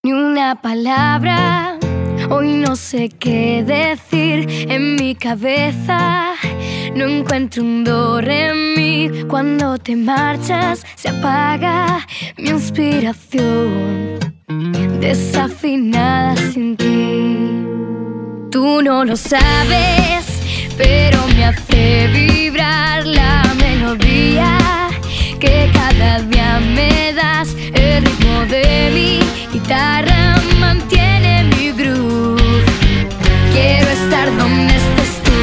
Ni una palabra, hoy no sé qué decir. En mi cabeza no encuentro un do, re, mi. Cuando te marchas se apaga mi inspiración, desafinada sin ti. Tú no lo sabes, pero me hace vibrar la melodía que cada día me das. El ritmo de mi guitarra mantiene mi groove. Quiero estar donde estés tú.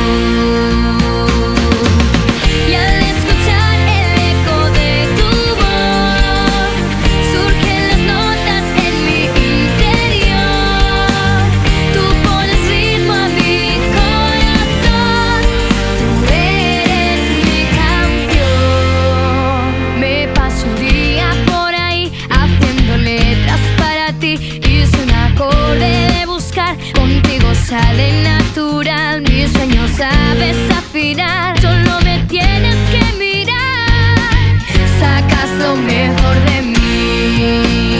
Y al escuchar el eco de tu voz, surgen las notas en mi interior. Tú pones ritmo a mi corazón. Tú eres mi canción. Me paso un día por ahí haciendo letras para ti, y es un acorde de buscar. Contigo sale natural, mis sueños sabes afinar. Solo me tienes que mirar, sacas lo mejor de mí.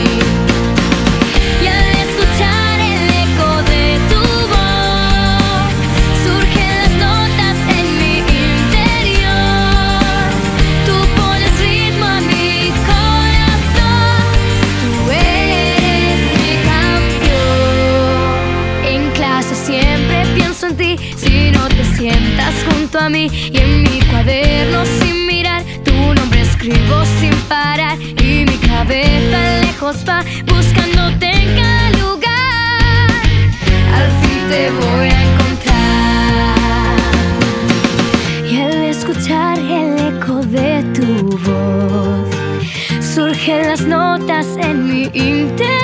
Y al escuchar el eco de tu voz, surgen las notas en mi interior. Tú pones ritmo a mi corazón. Tú eres mi campeón. En clase siempre pienso en ti, si no te sientas junto a mí. Y en mi cuaderno sin mirar tu nombre escribo sin parar. Y mi cabeza lejos va buscándote en cada lugar. Al fin te voy a encontrar. Y al escuchar el eco de tu voz, surgen las notas en mi interior.